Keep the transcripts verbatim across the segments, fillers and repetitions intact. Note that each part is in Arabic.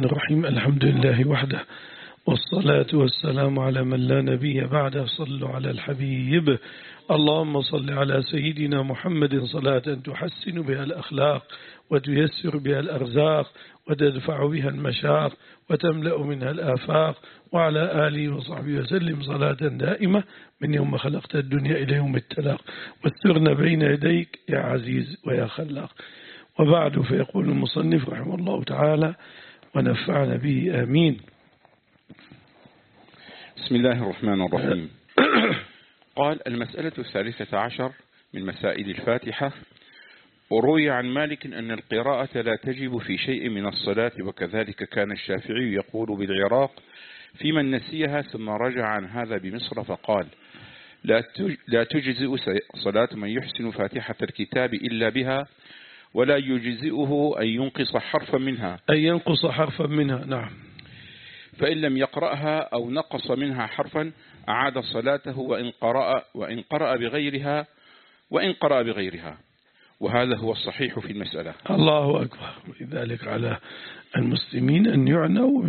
الرحيم. الحمد لله وحده، والصلاة والسلام على من لا نبي بعده. صلوا على الحبيب. اللهم صل على سيدنا محمد صلاة تحسن بها الأخلاق وتيسر بها الأرزاق وتدفع بها المشاق وتملأ منها الآفاق، وعلى آله وصحبه وسلم صلاة دائمة من يوم خلقت الدنيا إلى يوم التلاق، واسترنا بين يديك يا عزيز ويا خلاق. وبعد، فيقول المصنف رحمه الله تعالى ونفعنا به آمين. بسم الله الرحمن الرحيم. قال: المسألة الثالثة عشر من مسائل الفاتحة. وروي عن مالك أن القراءة لا تجب في شيء من الصلاة، وكذلك كان الشافعي يقول بالعراق في من نسيها، ثم رجع عن هذا بمصر فقال: لا تجزئ صلاة من يحسن فاتحة الكتاب إلا بها، ولا يجزئه أن ينقص حرفا منها أن ينقص حرفا منها نعم. فإن لم يقرأها أو نقص منها حرفا أعاد صلاته وإن قرأ وإن قرأ بغيرها وإن قرأ بغيرها وهذا هو الصحيح في المسألة. الله أكبر. لذلك على المسلمين أن يعنوا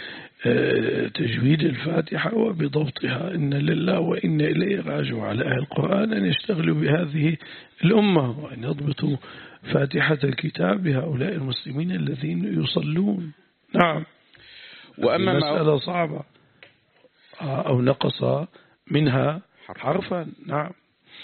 بتجويد الفاتحة وبضبطها. إن لله وإن إليه راجعون. على أهل القرآن أن يشتغلوا بهذه الأمة وأن يضبطوا فاتحة الكتاب بهؤلاء المسلمين الذين يصلون. نعم. وأما مسألة صعبة. أو نقص منها حرفا. نعم.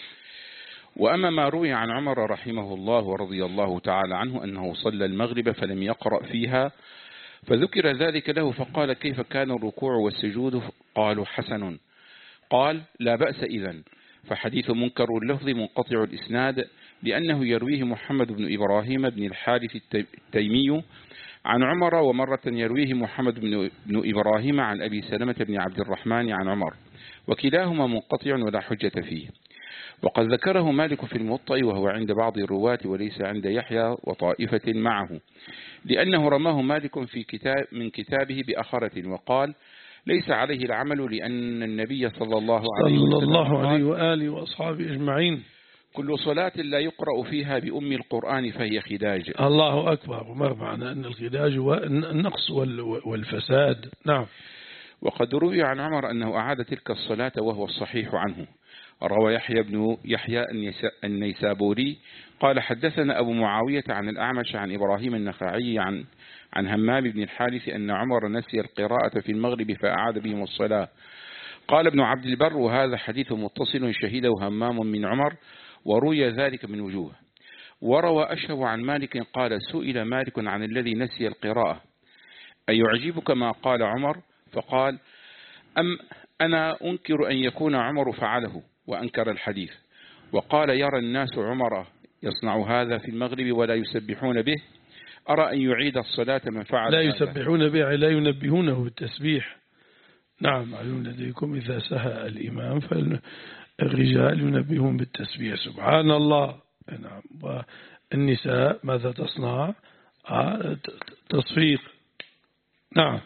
وأما ما روي عن عمر رحمه الله ورضي الله تعالى عنه أنه صلى المغرب فلم يقرأ فيها، فذكر ذلك له فقال: كيف كان الركوع والسجود؟ قالوا: حسن. قال: لا بأس إذن، فحديث منكر اللفظ منقطع الإسناد، لأنه يرويه محمد بن إبراهيم بن الحارث التيمي عن عمر، ومرة يرويه محمد بن إبراهيم عن أبي سلمة بن عبد الرحمن عن عمر، وكلاهما منقطع ولا حجة فيه. وقد ذكره مالك في الموطأ وهو عند بعض الرواة وليس عند يحيى وطائفة معه، لأنه رماه مالك في كتاب من كتابه بأخرة، وقال: ليس عليه العمل، لأن النبي صلى الله عليه وسلم صلى الله عليه وآله وأصحابه أجمعين: كل صلاة لا يقرأ فيها بأم القرآن فهي خداج. الله أكبر. ومر معنا أن الخداج هو النقص والفساد. نعم. وقد روي عن عمر أنه أعاد تلك الصلاة وهو الصحيح عنه. روى يحيى بن يحيى النيسابوري قال: حدثنا أبو معاوية عن الأعمش عن إبراهيم النخعي عن عن همام بن الحارث أن عمر نسي القراءة في المغرب فأعاد بهم الصلاة. قال ابن عبد البر: وهذا حديث متصل شهده همام من عمر، وروي ذلك من وجوه. وروى أشهب عن مالك قال: سئل مالك عن الذي نسي القراءة: أيعجبك ما قال عمر؟ فقال: أم أنا أنكر أن يكون عمر فعله، وأنكر الحديث. وقال: يرى الناس عمر يصنع هذا في المغرب ولا يسبحون به، أرى أن يعيد الصلاة من فعل لا هذا. يسبحون به، لا ينبهونه بالتسبيح. نعم. معلوم لديكم إذا سهى الإمام فالرجال ينبهون بالتسبيح سبحان الله. نعم. والنساء ماذا تصنع؟ تصفيق. نعم.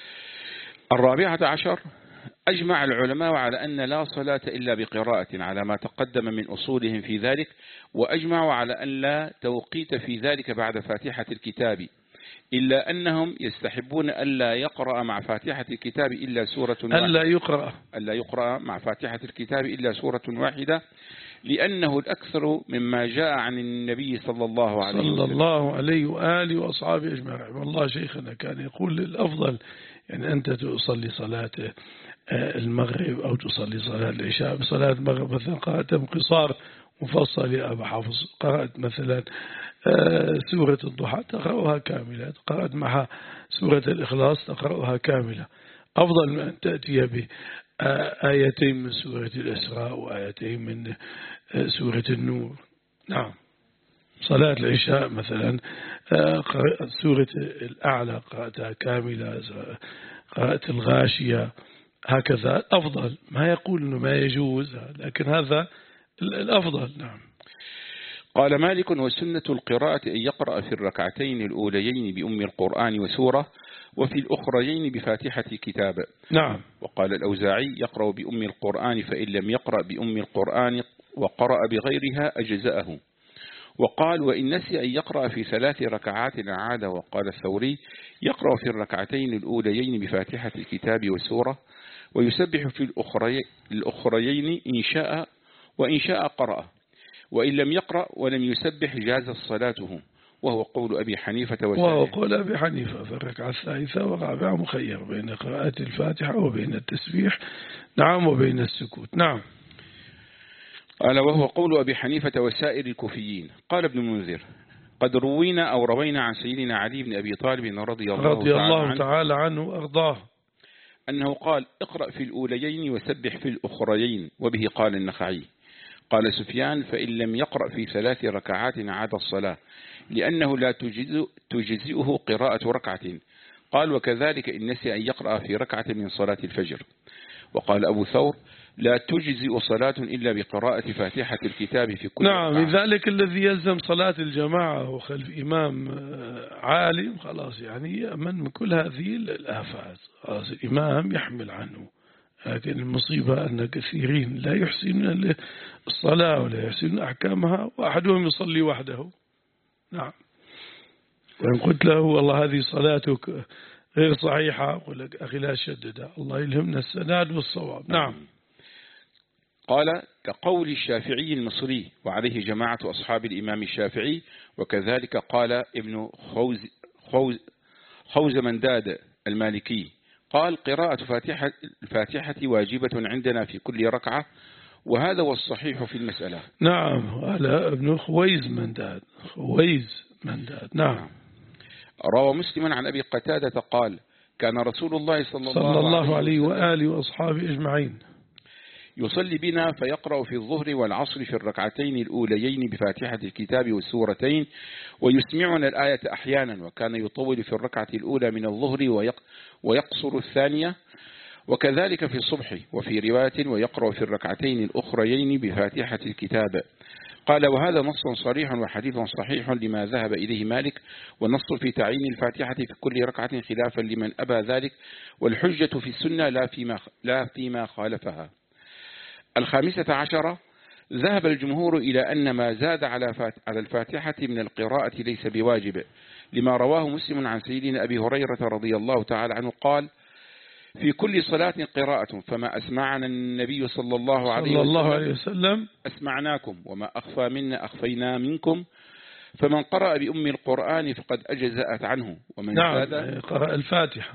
الرابعة عشر. أجمع العلماء على أن لا صلاة إلا بقراءة على ما تقدم من أصولهم في ذلك، وأجمعوا على أن لا توقيت في ذلك بعد فاتحة الكتاب، إلا أنهم يستحبون ألا يقرأ مع فاتحة الكتاب إلا سورة واحدة. ألا يقرأ ألا يقرأ مع فاتحة الكتاب إلا سورة واحدة، لأنه الأكثر مما جاء عن النبي صلى الله عليه وسلم صلى الله عليه وآله وأصحابه أجمعين. والله شيخنا كان يقول الأفضل يعني أنت تصلي صلاة المغرب أو تصلي صلاة العشاء. بصلاة المغرب مثلا قرأت انقصار مفصل يا أبا حافظ، قرأت مثلا سورة الضحى تقرأها كاملة، قرأت معها سورة الإخلاص تقرأها كاملة، أفضل من أن تأتي بآيتين من سورة الإسراء وآيتين من سورة النور. نعم. صلاة العشاء مثلا قرأت سورة الأعلى قرأتها كاملة، قرأت الغاشية، هكذا أفضل. ما يقول إنه ما يجوز، لكن هذا الأفضل. نعم. قال مالك: وسنة القراءة أن يقرأ في الركعتين الأوليين بأم القرآن وسورة، وفي الأخريين بفاتحة كتاب. نعم. وقال الأوزاعي: يقرأ بأم القرآن، فإن لم يقرأ بأم القرآن وقرأ بغيرها أجزأه. وقال وإن نسي أن يقرأ في ثلاث ركعات أعاد. وقال الثوري يقرأ في الركعتين الأوليين بفاتحة الكتاب والسورة ويسبح في الأخري الأخريين إن شاء وإن شاء قرأ، وإن لم يقرأ ولم يسبح جاز صلاته، وهو قول أبي حنيفة وسائر. وهو قول أبي حنيفة في الركعة الثالثة والرابعة مخير بين قراءة الفاتحة وبين التسبيح، نعم، وبين السكوت، نعم. قال وهو قول أبي حنيفة وسائر الكوفيين. قال ابن المنذر قد روينا أو روينا عن سيدنا علي بن أبي طالب رضي الله, رضي تعالى, الله عنه تعالى عنه وأرضاه أنه قال اقرأ في الأوليين وسبح في الأخريين، وبه قال النخعي. قال سفيان فإن لم يقرأ في ثلاث ركعات عاد الصلاة لأنه لا تجزئه قراءة ركعة. قال وكذلك إن نسي أن يقرأ في ركعة من صلاة الفجر. وقال أبو ثور لا تجزئ صلاة إلا بقراءة فاتحة الكتاب في كل نعم ركعة. لذلك الذي يلزم صلاة الجماعة وخلف إمام عالم خلاص يعني يأمن من كل هذه الآفات، خلاص الإمام يحمل عنه. لكن المصيبة أن كثيرين لا يحسنون الصلاة ولا يحسنون أحكامها، وأحدهم يصلي وحده. نعم، وإن قلت له والله هذه صلاتك غير صحيحة أقول لك أخي لا شدد، الله يلهمنا السداد والصواب. نعم. قال كقول الشافعي المصري وعليه جماعة أصحاب الإمام الشافعي، وكذلك قال ابن خوز خوز خوزمنداد المالكي قال قراءة فاتحة الفاتحة واجبة عندنا في كل ركعة، وهذا هو الصحيح في المسألة. نعم، هذا ابن خويز منداد خويز منداد. نعم. روى مسلم عن أبي قتادة قال كان رسول الله صلى, صلى الله عليه وآله وأصحابه أجمعين يصلي بنا فيقرأ في الظهر والعصر في الركعتين الأوليين بفاتحة الكتاب والسورتين ويسمعنا الآية أحيانا، وكان يطول في الركعة الأولى من الظهر ويقصر الثانية، وكذلك في الصبح. وفي رواية ويقرأ في الركعتين الأخريين بفاتحة الكتاب. قال وهذا نص صريح وحديث صحيح لما ذهب إليه مالك، والنص في تعيين الفاتحة في كل ركعة خلافا لمن أبى ذلك، والحجة في السنة لا فيما, لا فيما خالفها. الخامسة عشرة ذهب الجمهور إلى أن ما زاد على الفاتحة من القراءة ليس بواجب، لما رواه مسلم عن سيدنا أبي هريرة رضي الله تعالى عنه قال في كل صلاة قراءة، فما أسمعنا النبي صلى الله عليه, صلى الله وسلم, عليه وسلم أسمعناكم، وما أخفى منا أخفينا منكم، فمن قرأ بأم القرآن فقد أجزأت عنه، ومن نعم زاد قرأ الفاتحة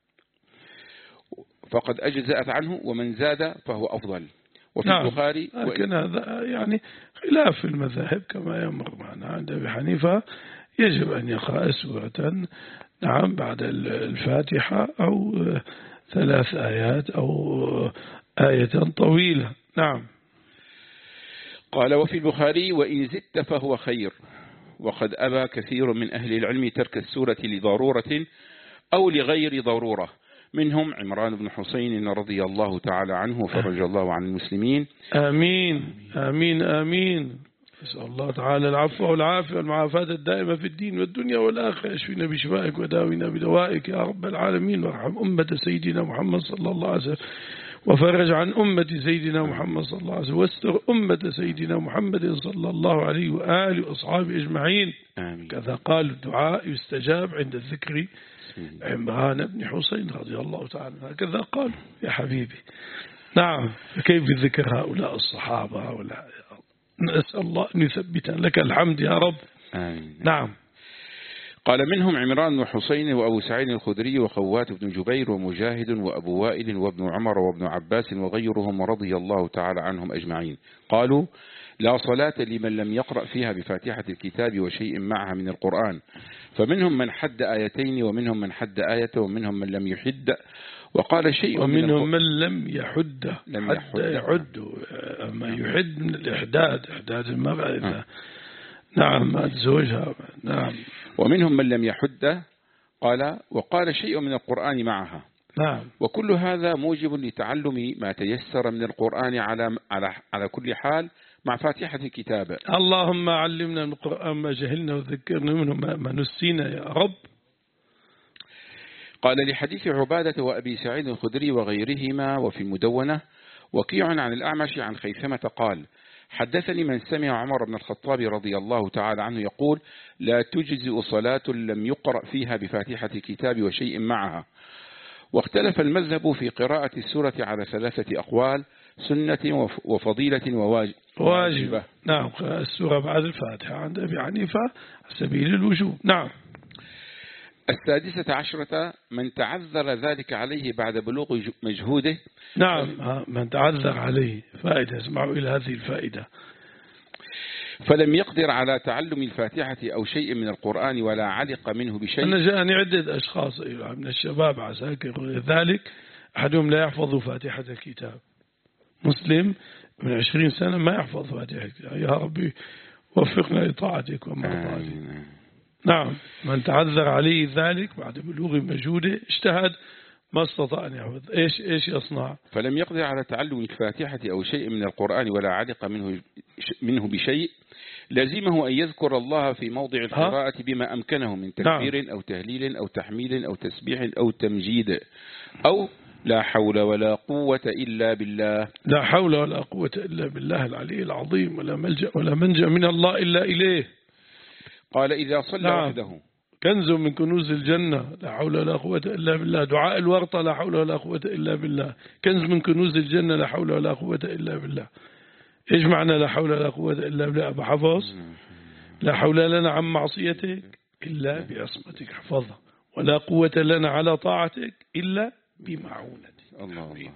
فقد أجزأت عنه، ومن زاد فهو أفضل. وفي نعم. البخاري لكن هذا يعني خلاف المذاهب كما يمر معنا. عند أبي حنيفة يجب أن يقرأ سورة نعم بعد الفاتحة أو ثلاث آيات أو آية طويلة. نعم. قال وفي البخاري وإن زدت فهو خير، وقد أبى كثير من أهل العلم ترك السورة لضرورة أو لغير ضرورة، منهم عمران بن حسين رضي الله تعالى عنه فرج الله عن المسلمين. آمين آمين آمين. نسأل الله تعالى العفو والعافية والمعافاة الدائمة في الدين والدنيا والآخرة، اشفينا بشفائك وداوينا بدوائك يا رب العالمين، وارحم أمة سيدنا محمد صلى الله عليه وسلم، وفرج عن أمة سيدنا محمد صلى الله عليه وسلم، واستر أمة سيدنا محمد صلى الله عليه وآله وأصحابه أجمعين. آمين. كذا قال الدعاء يستجاب عند الذكر عمران بن حسين رضي الله تعالى هكذا قال يا حبيبي. نعم. كيف ذكر هؤلاء الصحابة هؤلاء، نسأل الله أن يثبتنا، لك الحمد يا رب. آمين. نعم. قال منهم عمران بن حسين وأبو سعيد الخدري وخوات بن جبير ومجاهد وأبو وائل وابن عمر وابن عباس وغيرهم رضي الله تعالى عنهم أجمعين قالوا لا صلاة لمن لم يقرأ فيها بفاتحة الكتاب وشيء معها من القرآن، فمنهم من حد آيتين ومنهم من حد آية ومنهم من لم يحد، وقال شيء ومنهم من لم يحد لم حد يحد ما يحد من الإحداد إحداد المرأة إذا نعم مات زوجها. نعم. ومنهم من لم يحد قال وقال شيء من القرآن معها. نعم. وكل هذا موجب لتعلم ما تيسر من القرآن على على على كل حال مع فاتحة الكتاب. اللهم علمنا من القرآن ما جهلنا وذكرنا منه ما نسينا يا رب. قال لحديث عبادة وأبي سعيد الخدري وغيرهما وفي المدونة وكيع عن الأعمش عن خيثمة قال حدثني من سمع عمر بن الخطاب رضي الله تعالى عنه يقول لا تجزئ صلاة لم يقرأ فيها بفاتحة الكتاب وشيء معها. واختلف المذهب في قراءة السورة على ثلاثة أقوال: سنة وفضيلة وواجبة. نعم، السورة بعد الفاتحة عند أبي حنيفة على سبيل الوجوب. نعم. السادسة عشرة من تعذر ذلك عليه بعد بلوغ مجهوده. نعم، من تعذر عليه. فائدة، اسمعوا إلى هذه الفائدة. فلم يقدر على تعلم الفاتحة أو شيء من القرآن ولا علق منه بشيء. أنا جاءني عدة أشخاص من الشباب عساكر ذلك، أحدهم لا يحفظ فاتحة الكتاب، مسلم من عشرين سنة ما يحفظ فاتحة الكتاب. يا ربي وفقنا لطاعتك ومرضاتك. نعم، من تعذر عليه ذلك بعد بلوغ مجهوده اجتهد ما استطاع أن يحفظ، إيش إيش يصنع؟ فلم يقدر على تعلم الفاتحة أو شيء من القرآن ولا علق منه منه بشيء، لازمه أن يذكر الله في موضع القراءة بما أمكنه من تكبير نعم. أو تهليل أو تحميل أو تسبيح أو تمجيد، أو لا حول ولا قوة إلا بالله. لا حول ولا قوة إلا بالله العلي العظيم، ولا ملجأ ولا منجأ من الله إلا إليه. قال إذا صلى نعم. وحده كنز من كنوز الجنة، لا حول ولا قوة إلا بالله. دعاء الورطة، لا حول ولا قوة إلا بالله. كنز من كنوز الجنة، لا حول ولا قوة إلا بالله. إيش معنى لا حول ولا قوة إلا بالله أبو حفظ؟ لا حول لنا عن معصيتك إلا بعصمتك حفظها، ولا قوة لنا على طاعتك إلا بمعونتك. الله الله.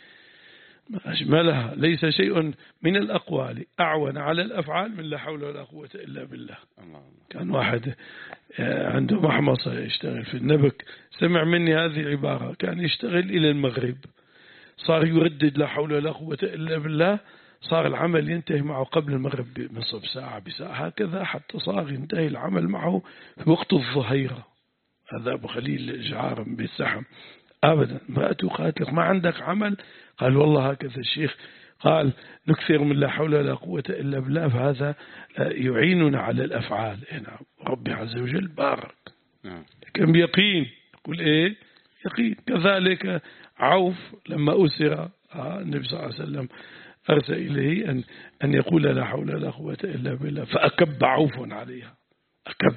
ما أجملها. ليس شيء من الأقوال أعون على الأفعال من لا حول ولا قوة إلا بالله. كان واحد عنده محمصة يشتغل في النبك، سمع مني هذه العبارة، كان يشتغل إلى المغرب، صار يردد لا حول ولا قوة إلا بالله، صار العمل ينتهي معه قبل المغرب بنصف ساعة بساعة، هكذا حتى صار ينتهي العمل معه في وقت الظهيرة. هذا أبو خليل جعار بالسحم. أبدا امرأته قالت لك ما عندك عمل؟ قال والله هكذا الشيخ. قال نكثر من لا حول ولا قوة إلا بالله، فهذا يعيننا على الأفعال. نعم، ربي عز وجل بارك. لكن بيقين. يقول إيه؟ يقين. كذلك عوف لما أسر النبي صلى الله عليه وسلم أرسل إليه أن أن يقول لا حول ولا قوة إلا بالله، فأكب عوف عليها. أكب.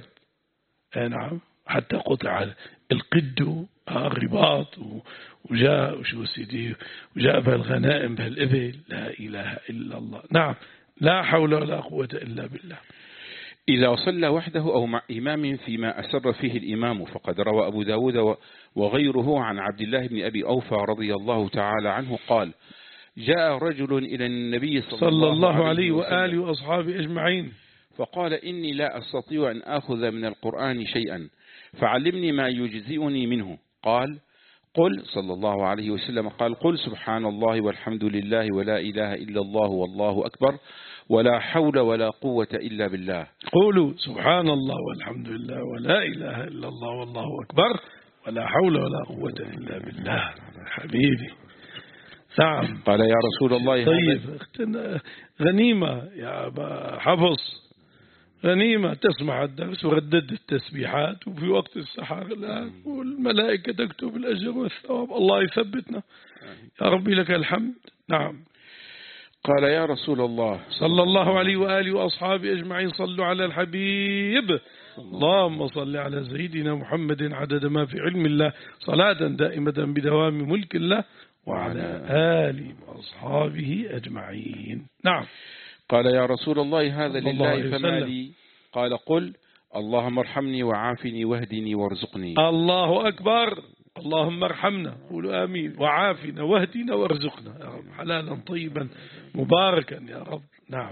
نعم، حتى قطع القد الرباط وجاء وشو سيدي وجاء بهالغنائم بهالإبل. لا إله إلا الله. نعم، لا حول ولا قوة إلا بالله. إذا صلى وحده أو مع إمام فيما أسر فيه الإمام، فقد روى أبو داود وغيره عن عبد الله بن أبي أوفى رضي الله تعالى عنه قال جاء رجل إلى النبي صلى, صلى الله عليه وآله وأصحابه أجمعين فقال إني لا أستطيع أن أخذ من القرآن شيئا فعلمني ما يجزئني منه. قال قل صلى الله عليه وسلم قال قل سبحان الله والحمد لله ولا إله إلا الله والله أكبر ولا حول ولا قوة إلا بالله. قولوا سبحان الله والحمد لله ولا إله إلا الله والله أكبر ولا حول ولا قوة إلا بالله. حبيبي نعم. قال يا رسول الله طيب غنيمة يا أبا حفص، غنيمة تسمع الدرس وردد التسبيحات وفي وقت السحر الآن والملائكة تكتب الأجر والثواب. الله يثبتنا يا ربي لك الحمد. نعم. قال يا رسول الله صلى الله عليه وآله وأصحابه أجمعين صلوا على الحبيب. اللهم صل على سيدنا محمد عدد ما في علم الله صلاة دائمة بدوام ملك الله وعلى آله وأصحابه أجمعين. نعم. قال يا رسول الله هذا لله فما لي؟ قال قل اللهم ارحمني وعافني واهدني وارزقني. الله أكبر. اللهم ارحمنا، قولوا آمين، وعافنا واهدنا وارزقنا يا رب حلالا طيبا مباركا يا رب. نعم.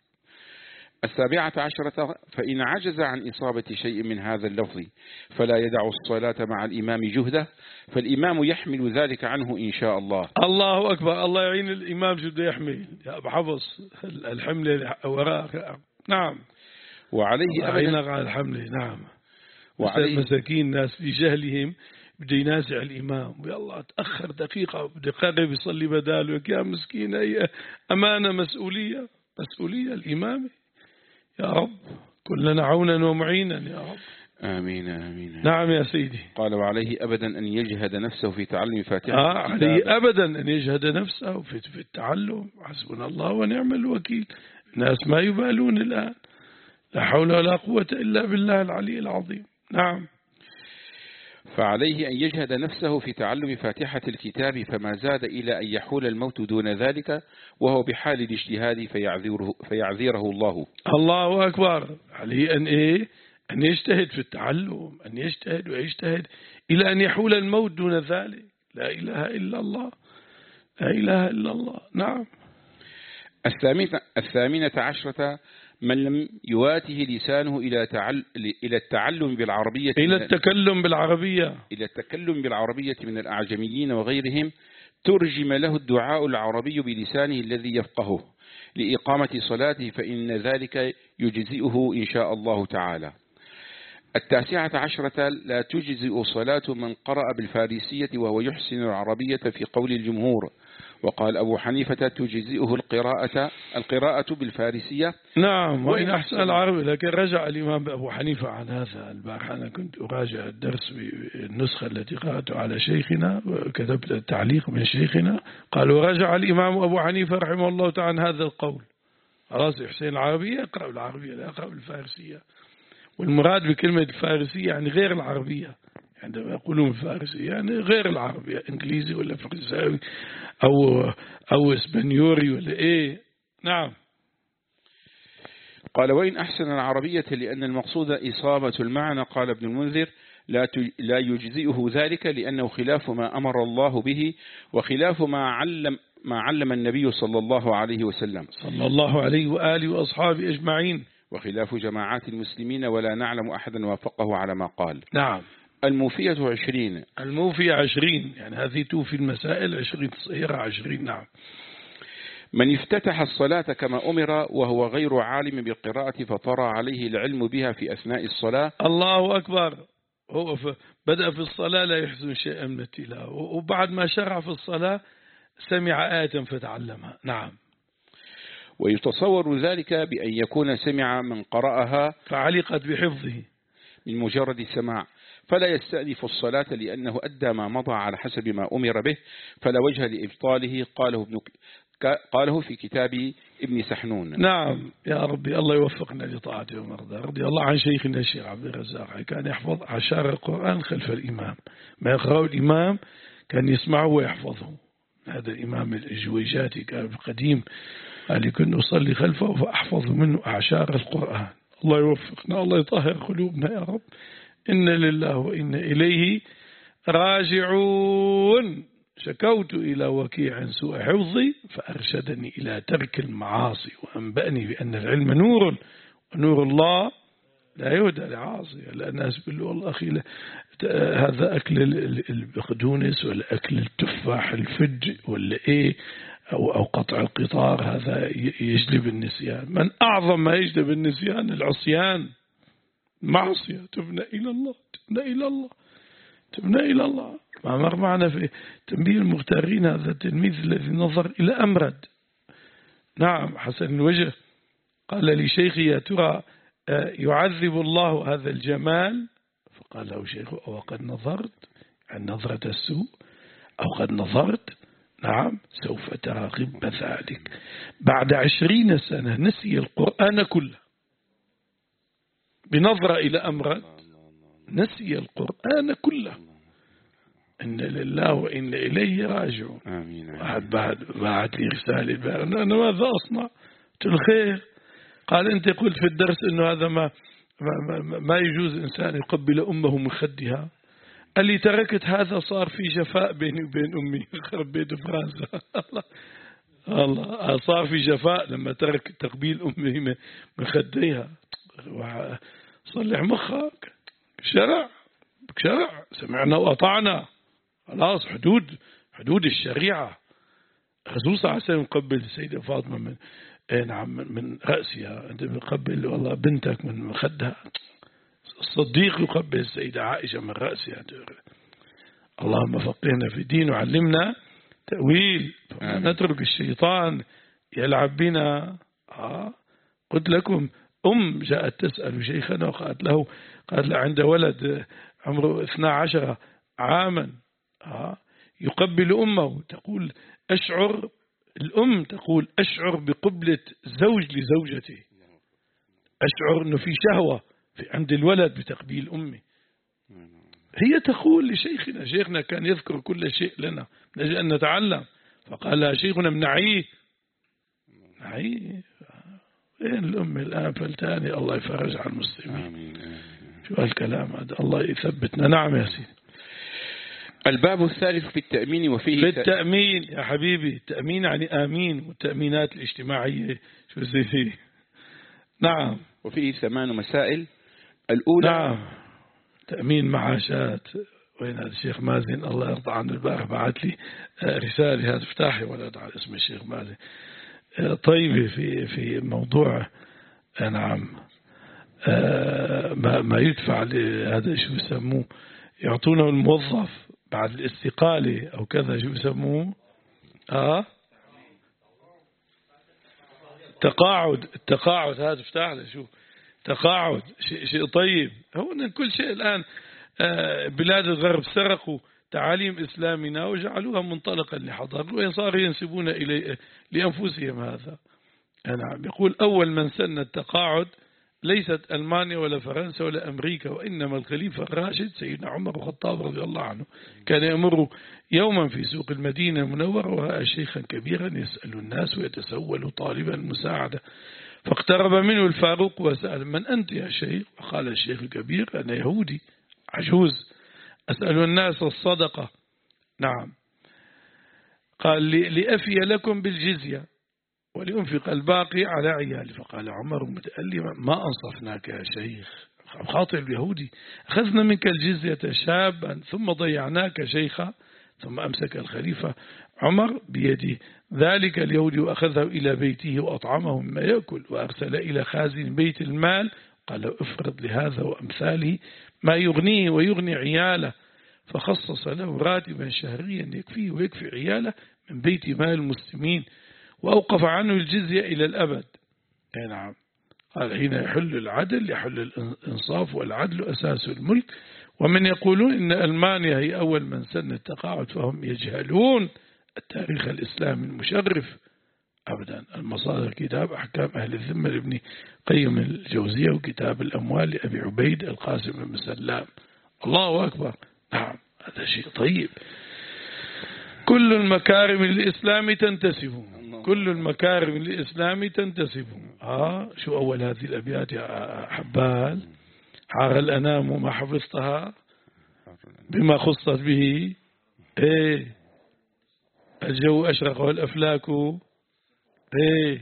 السابعة عشرة فإن عجز عن إصابة شيء من هذا اللفظ فلا يدع الصلاة مع الإمام جهده، فالإمام يحمل ذلك عنه إن شاء الله. الله أكبر. الله يعين الإمام شو بده يحمل يا أبو حفص الحمل وراء. نعم. وعليه أبدا على الحمل. نعم. وعليه مساكين ناس في جهلهم بده ينازع الإمام ويلا تأخر دقيقة بده يقرب يصلي بداله. يا مسكين هي أمانة مسؤولية مسؤولية الإمامة. يا رب كلنا عونا ومعينا يا رب. آمين آمين. نعم يا سيدي. قال وعليه أبدا أن يجهد نفسه في تعلم فاتحة آه عليه أبدا أن يجهد نفسه في في التعلم. حسبنا الله ونعم الوكيل. الناس ما يبالون الآن. لا حول ولا قوة إلا بالله العلي العظيم. نعم. فعليه أن يجهد نفسه في تعلم فاتحة الكتاب، فما زاد إلى أن يحول الموت دون ذلك وهو بحال الاجتهاد فيعذره, فيعذره الله. الله أكبر. عليه أن إيه؟ أن يجتهد في التعلم، أن يجتهد ويجتهد إلى أن يحول الموت دون ذلك. لا إله إلا الله، لا إله إلا الله. نعم. الثامنة, الثامنة عشرة من لم يواته لسانه إلى تعل... إلى التعلم بالعربية إلى التكلم بالعربية إلى التكلم بالعربية من الأعجميين وغيرهم، ترجم له الدعاء العربي بلسانه الذي يفقهه لإقامة صلاته، فإن ذلك يجزئه إن شاء الله تعالى. التاسعة عشرة لا تجزئ صلاة من قرأ بالفارسية وهو يحسن العربية في قول الجمهور، وقال أبو حنيفة تجزئه القراءة القراءة بالفارسية. نعم وإن أحسن العربي، لكن رجع الإمام أبو حنيفة عن هذا البارح. أنا كنت أراجع الدرس بالنسخة التي قرأته على شيخنا وكتبت التعليق من شيخنا، قال ورجع الإمام أبو حنيفة رحمه الله تعالى عن هذا القول. خلاص يحسن العربية يقرأ بالعربية لا يقرأ بالفارسية. والمراد بكلمة الفارسية يعني غير العربية، عندما يقولون الفارسية يعني غير العربية، إنجليزي ولا فرنساوي أو أو إسبانيوري ولا إيه. نعم. قال وإن أحسن العربية لأن المقصود إصابة المعنى، قال ابن المنذر لا لا يجزئه ذلك لأنه خلاف ما أمر الله به وخلاف ما علم ما علم النبي صلى الله عليه وسلم صلى الله عليه وآله وأصحابه أجمعين، وخلاف جماعات المسلمين، ولا نعلم أحدا وافقه على ما قال. نعم. الموفية عشرين. الموفية عشرين، يعني هذه توفي المسائل عشرين صغيرة عشرين. نعم. من افتتح الصلاة كما أمر وهو غير عالم بالقراءة فطرى عليه العلم بها في أثناء الصلاة. الله أكبر. هو بدأ في الصلاة لا يحسن شيئا من التلاوة، وبعد ما شرع في الصلاة سمع آية فتعلمها. نعم. ويتصور ذلك بأن يكون سمع من قرأها فعلقت بحفظه من مجرد السماع، فلا يستأنف الصلاة لأنه أدى ما مضى على حسب ما أمر به، فلا وجه لإبطاله. قاله ابن قاله في كتاب ابن سحنون. نعم. يا ربي الله يوفقنا لطاعته ومرضاه. رضي الله عن شيخنا الشيخ عبد الرزاق، كان يحفظ عشر القرآن خلف الإمام، ما يقرأه الإمام كان يسمعه ويحفظه. هذا الإمام الجويجاتي كان قديم، قال كنت أصلي خلفه فأحفظ منه أعشار القرآن. الله يوفقنا، الله يطهر قلوبنا يا رب. إن لله وإن إليه راجعون. شكوت إلى وكيع سوء حفظي فأرشدني إلى ترك المعاصي وأنبأني بأن العلم نور ونور الله لا يهدى لعاصي. الناس بيقولوا والله أخي هذا أكل البقدونس ولا أكل التفاح الفج ولا إيه أو أو قطع القطار هذا يجلب النسيان. من أعظم ما يجلب النسيان العصيان، معصية تبنى إلى الله، تبنى إلى الله، تبنى إلى الله. ما مر معنا في تنبيه المغترين هذا التلميذ الذي نظر إلى أمرد، نعم حسن الوجه، قال لشيخي يا ترى يعذب الله هذا الجمال؟ فقال له شيخه أو قد نظرت عن نظرة السوء أو قد نظرت؟ نعم سوف ترى غب ذلك. بعد عشرين سنة نسي القرآن كله بنظرة إلى أمرد، نسي القرآن كله. إن لله وإن إليه راجعون. واحد بعد بعد لي رسالة، أنا ماذا أصنع؟ قلت له خير. قال أنت قلت في الدرس إنه هذا ما ما, ما يجوز إنسان يقبل أمه من خدها. قال لي تركت هذا صار في جفاء بيني وبين أمي. خرب بيت فرنسا. الله الله صار في جفاء لما ترك تقبيل أمي من خديها. صلح مخك، شرع شرع سمعنا وأطعنا، خلاص حدود حدود الشريعة. الرسول صلى الله عليه وسلم قبل السيدة فاطمة من نعم من رأسها، أنت بقبل والله بنتك من خدها. الصديق يقبل السيدة عائشة من رأسها. اللهم فقهنا في الدين وعلمنا تأويل، نترك الشيطان يلعب بنا. آه. قلت لكم أم جاءت تسأل شيخنا وقالت له قالت له عند ولد عمره اثنا عشر عاما يقبل أمه، تقول أشعر الأم تقول أشعر بقبلة زوج لزوجتي، أشعر أنه في شهوة في عند الولد بتقبيل أمي. هي تقول لشيخنا، شيخنا كان يذكر كل شيء لنا نجي أن نتعلم، فقال لها شيخنا منعيه نعيه. وين الأم الآن فلتاني، الله يفرج على المسلمين. شو هالكلام هذا، الله يثبتنا. نعم يا سيدي. الباب الثالث في التأمين وفيه في التأمين يا حبيبي، التأمين يعني آمين والتأمينات الاجتماعية شو زي فيه. نعم. وفيه ثمان مسائل. الأولى نعم تأمين معاشات. وين هذا الشيخ مازن الله يرضى عنه البارح بعث لي رسالة، هذا افتحي ولا على اسم الشيخ مازن طيبة في في موضوع نعم ما ما يدفع لهذا شو يسموه، يعطونه الموظف بعد الاستقالة أو كذا شو يسموه آه تقاعد. التقاعد هذا افتح له شو تقاعد، شيء شيء طيب. هو كل شيء الآن بلاد الغرب سرقوا تعاليم إسلامنا وجعلوها منطلقا لحضارة، وإن صاروا ينسبون إليه لأنفسهم هذا. نعم. يقول أول من سن التقاعد ليست ألمانيا ولا فرنسا ولا أمريكا، وإنما الخليفة الراشد سيدنا عمر الخطاب رضي الله عنه كان يمر يوما في سوق المدينة المنورة ورأى شيخا كبيرا يسأل الناس ويتسول طالبا المساعدة، فاقترب منه الفاروق وسأل من أنت يا شيخ؟ وقال الشيخ الكبير أنا يهودي عجوز أسأل الناس الصدقة. نعم. قال لأفي لكم بالجزية ولينفق الباقي على عيالي. فقال عمر متألما ما أنصفناك يا شيخ، خاطئ اليهودي، أخذنا منك الجزية شابا ثم ضيعناك شيخا. ثم أمسك الخليفة عمر بيده ذلك اليهودي وأخذه إلى بيته وأطعمه مما يأكل، وأرسل إلى خازن بيت المال قال افرض لهذا وأمثاله ما يغنيه ويغني عياله، فخصص له راتبا شهريا يكفيه ويكفي عياله من بيت مال المسلمين، وأوقف عنه الجزية إلى الأبد. نعم. قال حين يحل العدل يحل الإنصاف، والعدل أساس الملك. ومن يقولون إن ألمانيا هي أول من سن التقاعد فهم يجهلون التاريخ الإسلامي المشرف أبدا. المصادر كتاب أحكام أهل الذمة لابن قيم الجوزية، وكتاب الأموال لأبي عبيد القاسم بن سلام. الله أكبر. نعم هذا شيء طيب. كل المكارم للإسلام تنتسب، كل المكارم للإسلام تنتسب. آه شو أول هذه الأبيات يا حبال؟ حار الأنام ما حفظتها بما خصت به، إيه الجو أشرق والأفلاك، إيه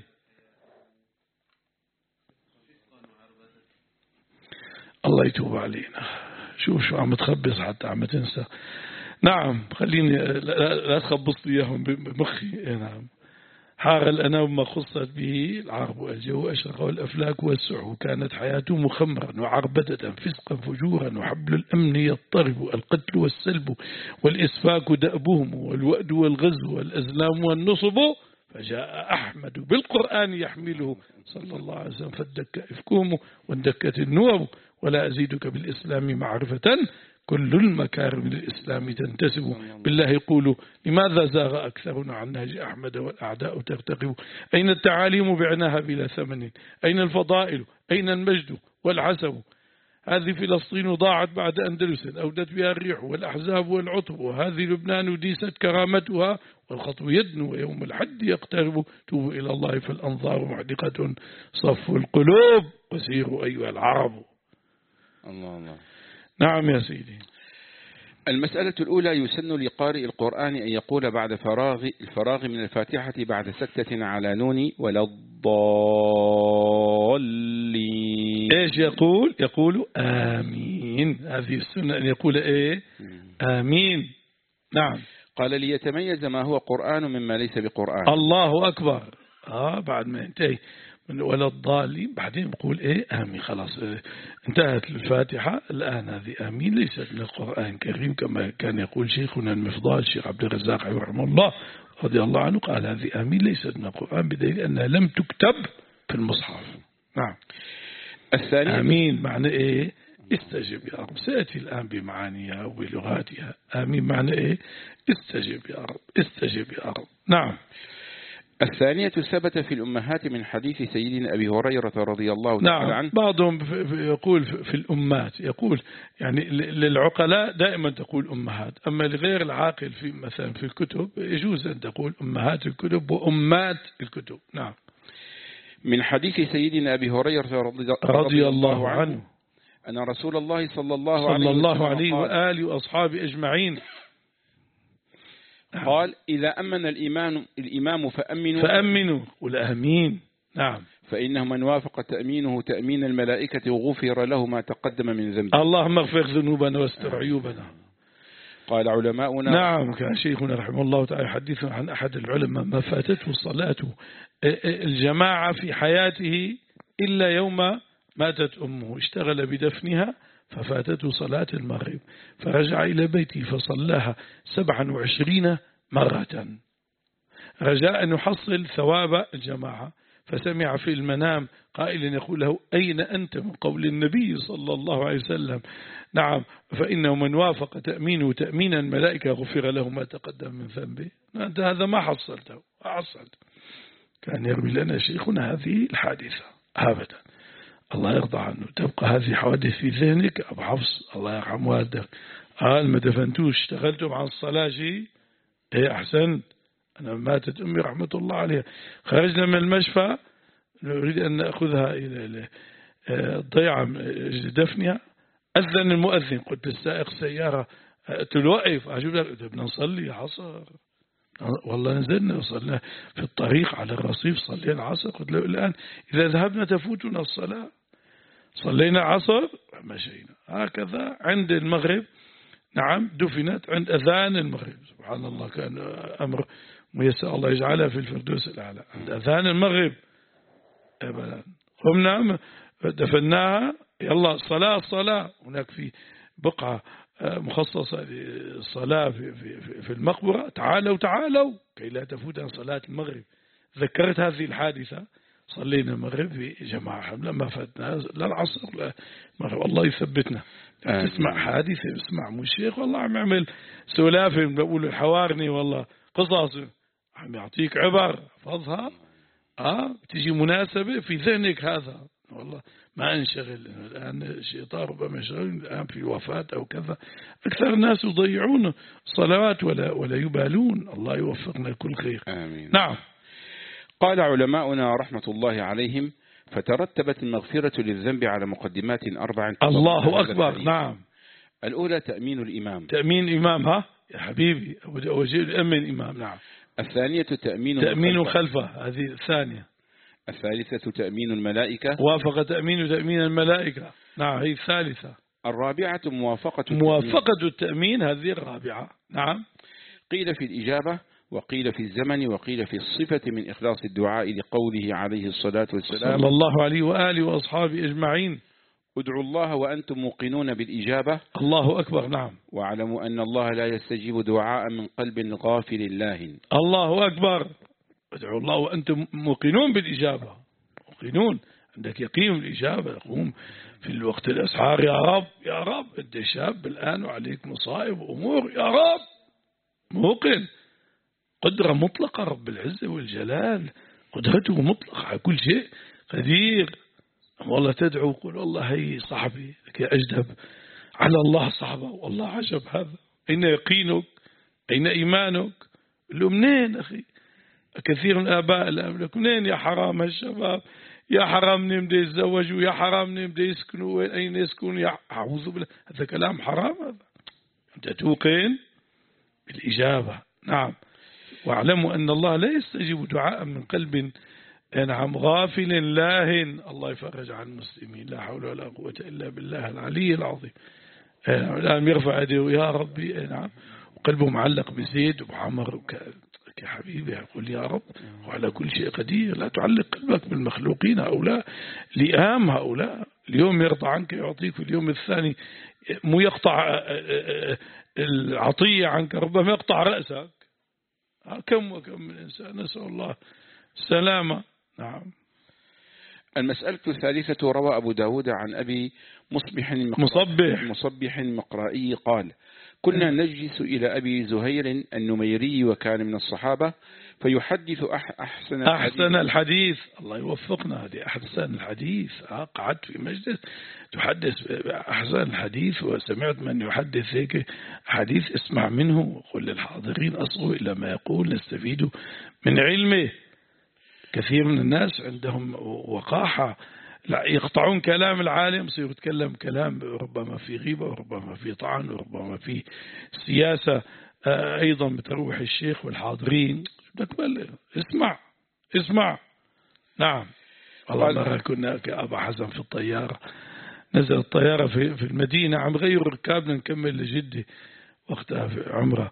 الله يتوب علينا. شوف شو عم تخبص حتى عم تنسى. نعم خليني لا تخبص لي إياهم بمخي. نعم. حار الأنام ما خصت به العرب، والجو أشرق والأفلاك والسعو، كانت حياته مخمرا وعربدة فسقا فجورا، وحبل الأمن يضطرب، القتل والسلب والإسفاك دأبهم، والوأد والغزو والأزلام والنصب، فجاء أحمد بالقرآن يحمله صلى الله عليه وسلم، فادك إفكهم واندكت النوب، ولا أزيدك بالإسلام معرفة، كل المكارم للإسلام تنتسب. بالله يقول لماذا زاغ أكثرنا عن نهج أحمد والأعداء ترتقب؟ أين التعاليم بعناها بلا ثمن؟ أين الفضائل؟ أين المجد والعسب؟ هذه فلسطين ضاعت بعد أندلس أودت بها الريح والأحزاب والعطب، وهذه لبنان ديست كرامتها، والخطو يدنو ويوم الحد يقترب، توبوا إلى الله فالأنظار محدقة صف القلوب، وسيروا أيها العرب. الله الله. نعم يا سيدي. المسألة الأولى يسن لقارئ القرآن أن يقول بعد فراغ الفراغ من الفاتحة بعد سكتة على نون ولا الضالين. إيش يقول؟ يقول آمين. هذه السنة أن يقول إيه؟ آمين. نعم. قال ليتميز ما هو قرآن مما ليس بقرآن. الله أكبر. آه بعد ما ينتهي من ولا الضالين بعدين نقول إيه آمين. خلاص إيه انتهت الفاتحة. الآن هذه آمين ليست من القرآن الكريم كما كان يقول شيخنا المفضال الشيخ عبد الرزاق رحمه الله رضي الله عنه، قال هذه آمين ليست من القرآن بدليل أنها لم تكتب في المصحف. نعم. الثانية آمين معنى إيه؟ استجب يا رب. سأتي الآن بمعانيها وبلغاتها. آمين معنى إيه؟ استجب يا رب، استجب يا رب. نعم. الثانية ثبت في الأمهات من حديث سيدنا أبي هريرة رضي الله تعالى نعم. عنه. بعضهم يقول في الأمات، يقول يعني للعقلاء دائما تقول أمهات، أما لغير العاقل في مثلا في الكتب يجوز أن تقول أمهات الكتب وأمات الكتب. نعم. من حديث سيدنا أبي هريرة رضي, رضي الله عنه أن رسول الله صلى الله صلى عليه, الله عليه قال وآله وأصحابه أجمعين قال إذا أمن الإمام, الإمام فأمنوا فأمنوا قل آمين. نعم. فإنه من وافق تأمينه تأمين الملائكة غفر له ما تقدم من ذنبه. اللهم اغفر ذنوبنا واستر عيوبنا. قال علماؤنا. نعم. كان شيخنا رحمه الله تعالى يحدث عن أحد العلماء ما فاتته الصلاة الجماعة في حياته إلا يوم ماتت أمه، اشتغل بدفنها ففاتته صلاة المغرب، فرجع إلى بيته فصلاها سبعا وعشرين مرة رجاء أن يحصل ثواب الجماعة، فسمع في المنام قائلا يقول له أين أنت من قول النبي صلى الله عليه وسلم نعم فإنه من وافق تأمينه تأمين الملائكة غفر له ما تقدم من ذنبه. أنت هذا ما حصلته. حصلت. كان يروي لنا شيخنا هذه الحادثة أبدا، الله يرضى عنه. تبقى هذه حوادث في ذهنك. أبو حفص الله يرحم والدك قال ما دفنتوش اشتغلتم عن الصلاة شيء ايه أحسن. أنا ماتت أمي رحمة الله عليها، خرجنا من المشفى نريد أن نأخذها إلى الضيعة دفنها، أذن المؤذن، قلت السائق سيارة تلوقف أجيب لك بدنا نصلي عصر. والله نزلنا وصلنا في الطريق على الرصيف صلينا العصر. قلت له الآن إذا ذهبنا تفوتنا الصلاة. صلينا العصر مشينا هكذا عند المغرب. نعم دفنت عند أذان المغرب. سبحان الله كان أمر ميسر، الله يجعلها في الفردوس الأعلى. عند أذان المغرب قمنا دفناها. يلا الصلاة الصلاة. هناك في بقعة مخصصة للصلاة في, في, في المقبرة. تعالوا تعالوا كي لا تفوتنا صلاة المغرب. ذكرت هذه الحادثة. صلينا المغرب في جماعة لما فاتنا لا العصر لا المغرب. الله يثبتنا. تسمع حادثة اسمع مو الشيخ والله عم يعمل سلاف بقول الحوارني والله قصص عم يعطيك عبر فضها. آه تجي مناسبة في ذهنك هذا والله ما انشغل. الآن الشيطان ربما يشغل الآن في وفاة أو كذا. أكثر الناس يضيعون الصلوات ولا ولا يبالون. الله يوفقنا كل خير. آمين. نعم. قال علماؤنا رحمة الله عليهم فترتبت المغفرة للذنب على مقدمات أربع. الله أكبر. نعم. الأولى تأمين الإمام. تأمين الإمام. ها يا حبيبي أوجه أمن إمام. نعم. الثانية تأمين تأمين خلفه. هذه الثانية. الثالثة تأمين الملائكة. وافق تأمين تأمين الملائكة. نعم هي الثالثة. الرابعة موافقة موافقة التأمين. هذه الرابعة. نعم. قيل في الإجابة وقيل في الزمن وقيل في الصفة من إخلاص الدعاء لقوله عليه الصلاة والسلام صلى الله عليه وآله وأصحابه أجمعين ادعوا الله وأنتم موقنون بالإجابة. الله أكبر. نعم. واعلموا أن الله لا يستجيب دعاء من قلب غافل لاهٍ. الله أكبر. ادعوا الله وأنتم موقنون بالإجابة. موقنون عندك يقين بالإجابة. يقوم في الوقت الأسحار يا رب يا رب أنت شاب الآن وعليك مصائب وأمور يا رب. موقن. قدرة مطلقة رب العزة والجلال. قدرته مطلقة على كل شيء قدير. والله تدعو قل والله هي صاحبي لك يا أجدب على الله صعبة. والله عجب هذا. أين يقينك أين إيمانك؟ له منين أخي؟ كثير من الآباء الآن لك منين يا حرام الشباب يا حرام نم دي يتزوجوا يا حرام نم دي يسكنوا وين أين يسكنوا يا أعوذ بالله. هذا كلام حرام. هذا أنت توقن بالإجابة. نعم. واعلموا أن الله لا يستجيب دعاء من قلب نعم غافل لاهٍ. الله يفرج عن المسلمين. لا حول ولا قوة إلا بالله العلي العظيم. الآن يرفع يديه يا ربي. نعم. وقلبه معلق بزيد وبعمر يا حبيبي يقول يا رب وعلى كل شيء قدير. لا تعلق قلبك بالمخلوقين هؤلاء لئام. هؤلاء اليوم يرضى عنك يعطيك في اليوم الثاني مو يقطع العطية عنك ربما يقطع رأسك. كم وكم من إنسان نسأل الله السلامة. نعم. المسألة الثالثة روى أبو داود عن أبي مصبح مصبح مصبح المقرائي قال كنا نجلس إلى أبي زهير النميري وكان من الصحابة فيحدث أحسن الحديث, أحسن الحديث. الله يوفقنا، هذه أحسن الحديث. قعدت في مجلس تحدث أحسن الحديث وسمعت من يحدث هيك حديث، اسمع منه وقل للحاضرين أصغوا إلى ما يقول نستفيد من علمه. كثير من الناس عندهم وقاحة، لا يقطعون كلام العالم، سيتكلم كلام ربما في غيبة وربما في طعن وربما في سياسة أيضا بتروح الشيخ والحاضرين. اسمع اسمع. نعم. والله مرة كنا كأبا حسن في الطيارة، نزل الطيارة في في المدينة، عم غير ركابنا نكمل لجدة وقتها في عمره.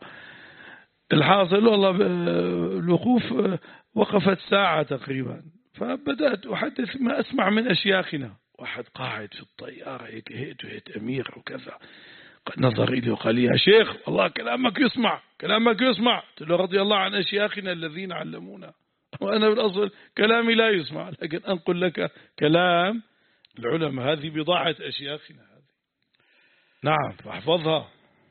الحاصل والله الوقوف وقفت ساعة تقريبا، فبدأت أحدث ما أسمع من أشياخنا. واحد قاعد في الطيارة هيك هيت وهيت أمير وكذا، نظر إلي وقال لي يا شيخ والله كلامك يسمع كلامك يسمع. قلت له رضي الله عن أشياخنا الذين علمونا، وأنا بالأصل كلامي لا يسمع، لكن أنقل لك كلام العلماء، هذه بضاعة أشياخنا هذه. نعم، فاحفظها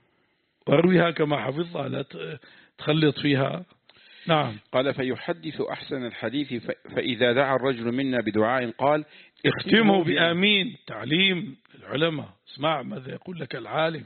وارويها كما حفظها، لا تخلط فيها. نعم. قال فيحدث أحسن الحديث فإذا دعا الرجل منا بدعاء قال اختمه بآمين. تعليم العلماء، اسمع ماذا يقول لك العالم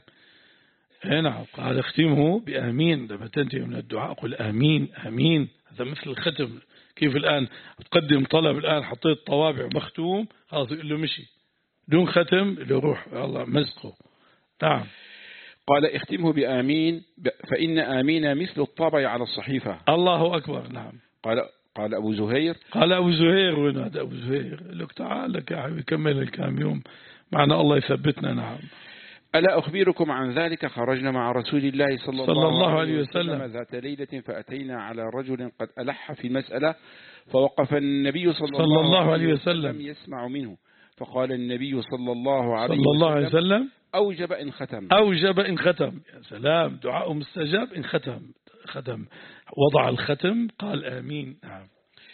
هنا. قال اختمه بآمين، لما تنتهي من الدعاء قل آمين آمين. هذا مثل الختم. كيف الآن تقدم طلب، الآن حطيت طوابع مختوم خلاص يقول له مشي دون ختم، له روح الله مزقه. نعم. قال اختمه بآمين فإن آمين مثل الطابع على الصحيفة. الله أكبر. نعم. قال قال أبو زهير قال أبو زهير وين هذا أبو زهير؟ لك تعال لك يا حبيبي كمل الكام يوم معنا، الله يثبتنا. نعم. ألا أخبركم عن ذلك؟ خرجنا مع رسول الله صلى الله, صلى الله عليه وسلم, وسلم ذات ليلة فأتينا على رجل قد ألح في المسألة، فوقف النبي صلى, صلى الله, الله عليه وسلم يسمع منه، فقال النبي صلى الله عليه, صلى الله عليه وسلم أوجب إن ختم. أوجب إن ختم. يا سلام، دعاء مستجاب إن ختم. ختم وضع الختم قال آمين. نعم.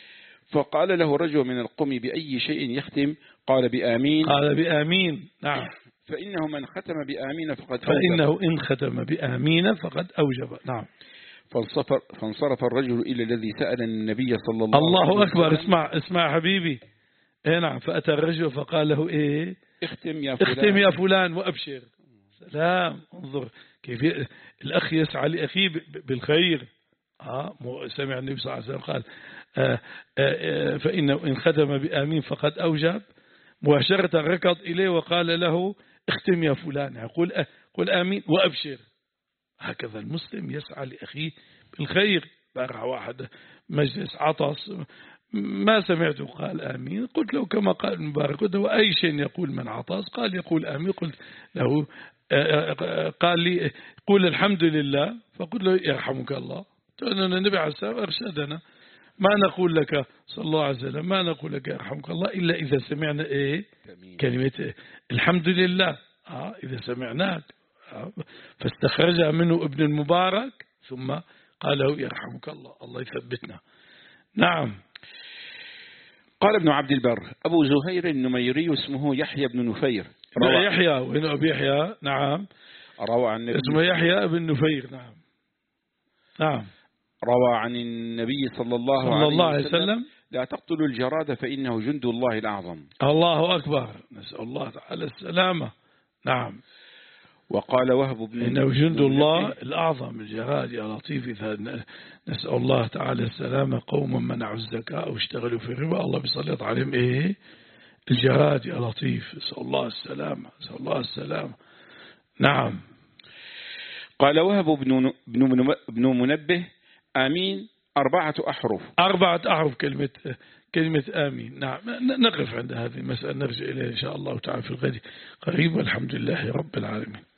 فقال له رجل من القوم بأي شيء يختم؟ قال بآمين. قال بآمين. نعم. فإنه من ختم بآمين فقد فإنه أوجب. إن ختم بآمين فقد أوجب. نعم. فانصرف الرجل إلى الذي سأل النبي صلى الله, الله الله أكبر. عليه وسلم. اسمع اسمع حبيبي. إيه نعم. فأتى الرجل فقال له إيه اختم يا فلان اختم يا فلان وأبشر. سلام. انظر كيف الأخ يسعى لأخيه بالخير. آه سمع النبي صلى الله عليه وسلم قال آه آه فإنه إن ختم بآمين فقد أوجب، مباشرة ركض إليه وقال له اختم يا فلان، يقول آه قل آمين وأبشر. هكذا المسلم يسعى لأخيه بالخير. بارع واحد مجلس عطس ما سمعته قال آمين، قلت له كما قال المبارك، قلت له أي شيء يقول من عطس؟ قال يقول آمين. قلت له قال لي قول الحمد لله، فقلت له يرحمك الله. أن النبي عليه الصلاة والسلام أرشدنا ما نقول لك صلى الله عليه وسلم ما نقول لك يرحمك الله إلا إذا سمعنا إيه كلمة إيه؟ الحمد لله. آه إذا سمعناك. آه فاستخرجها منه ابن المبارك ثم قال له يرحمك الله. الله يثبتنا. نعم. قال ابن عبد البر أبو زهير النميري اسمه يحيى بن نفير. روى يحيى وين أبي يحيى؟ نعم. روى عن اسمه يحيى بن نفير. نعم. نعم. روى عن النبي صلى الله, صلى الله عليه وسلم, وسلم لا تقتلوا الجراد فإنه جند الله الأعظم. الله أكبر. نسأل الله تعالى السلامة. نعم. وقال وهب بن إنه جند الله الأعظم الجراد يا لطيف. نسأل الله تعالى السلامة. قوم منعوا الزكاة أو اشتغلوا في الربا الله بيسلط عليهم إيه الجراد يا لطيف. نسأل الله السلامة. نسأل الله السلامة. نعم. قال وهب بن بن منبه آمين أربعة أحرف. أربعة أحرف كلمة كلمة آمين. نعم. نقف عند هذه المسألة، نرجع إليها إن شاء الله تعالى في الغد قريب، والحمد لله رب العالمين.